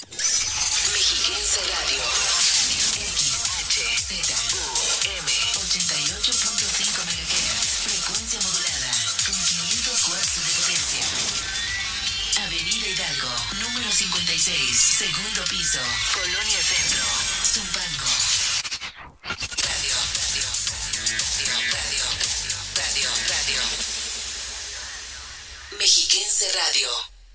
Mexiquense Radio. XHZUM 88.5 MHz. Frecuencia modulada. Con 500 watts de potencia. Avenida Hidalgo, número 56, segundo piso. Colonia Centro. Zumpango. Radio. Mexiquense Radio.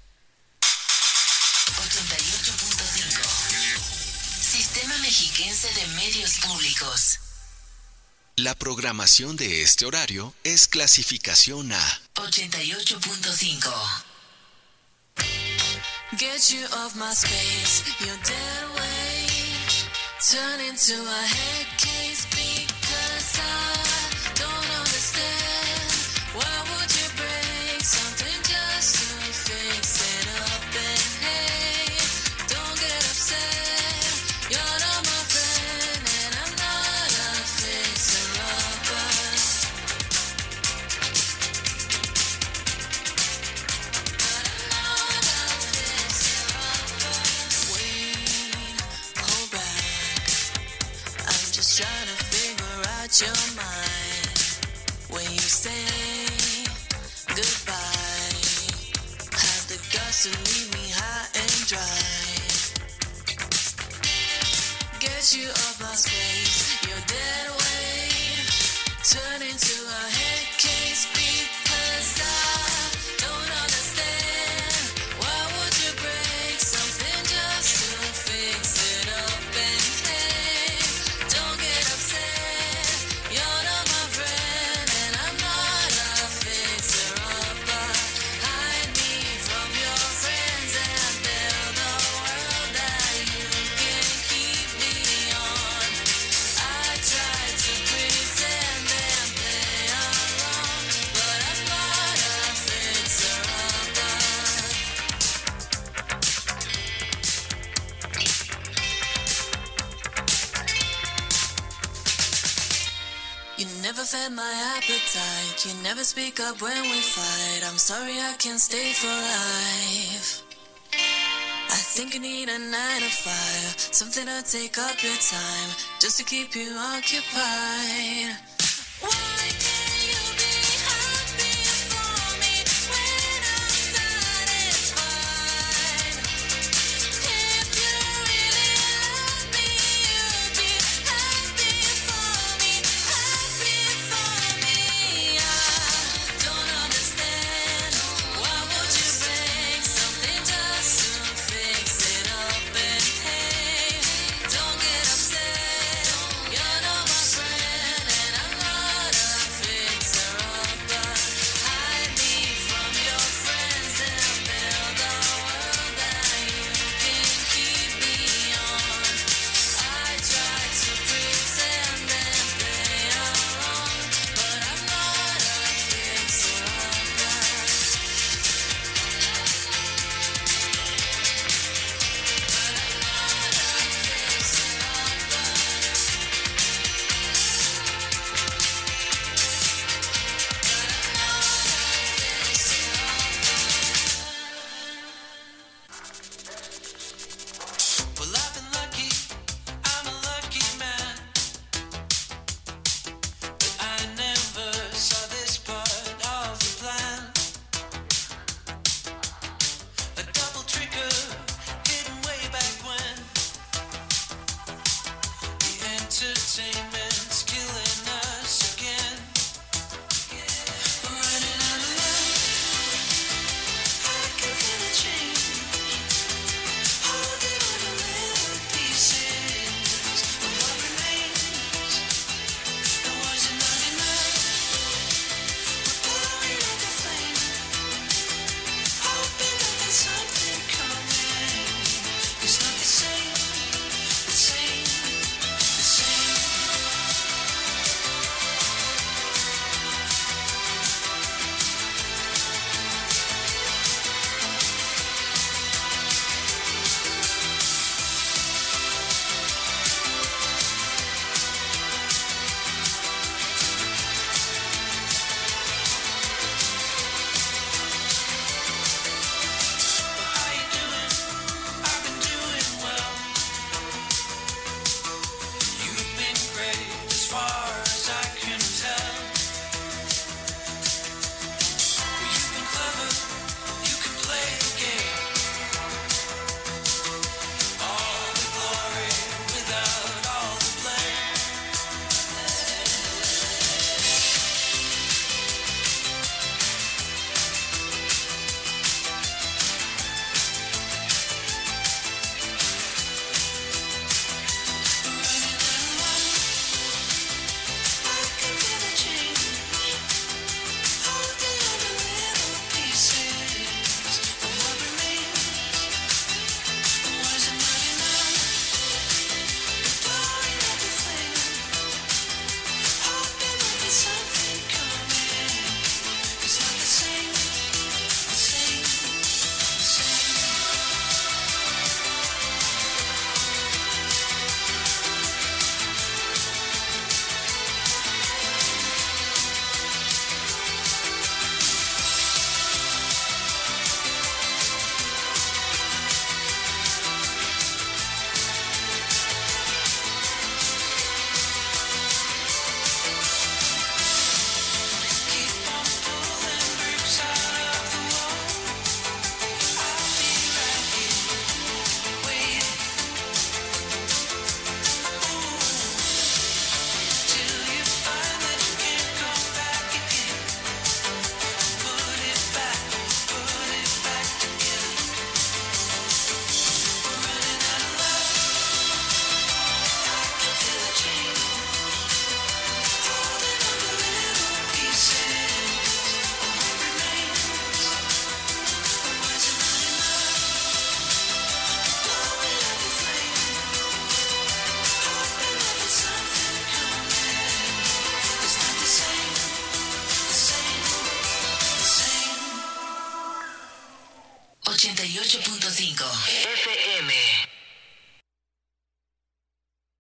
88.5. Sistema Mexiquense de Medios Públicos. La programación de este horario es clasificación A. 88.5. Get you off my space, you're dead weight. Turn into a head case because I don't understand. Why would you break something just to fix it up? And hey, don't get upset. You're not my friend, and I'm not a fixer-upper. But I'm not a fixer-upper. Wait, hold back. I'm just trying to figure out your mind. When you say goodbye, have the guts to leave me high and dry. Get you off my space, you're dead weight. Turn into a head case because I don't understand. Why would you break something just to fix it up? And hey, don't get upset. You're not my friend, and I'm not a fixer-upper. Hide me from your friends and build a world that you can keep me on. I tried to pretend and play along, but I'm not a fixer-upper. You never fed my appetite. You never speak up when we fight. I'm sorry I can't stay for life. I think I need a 9 to 5, something to take up your time, just to keep you occupied. Why can't you be happy for me when I'm satisfied? If you really love me, you'd be happy for me, happy for me. I don't understand. Why would you break something just to fix it up? And hey, don't get upset. You're not my friend, and I'm not a fixer-upper. Hide me from your friends and build a world that you can keep me on. I tried to pretend and play along, but I'm not a fixer-upper. Well, I've been lucky, I'm a lucky man. But I never saw this part of the plan. A double trigger hidden way back when. The entertainment's killing us again. We're running out of love. I can feel a change. Holding on to little pieces of what remains. And was it not enough? We're blowing like a flame, hoping that there's something coming. It's not the same, the same, the same. 88.5 FM.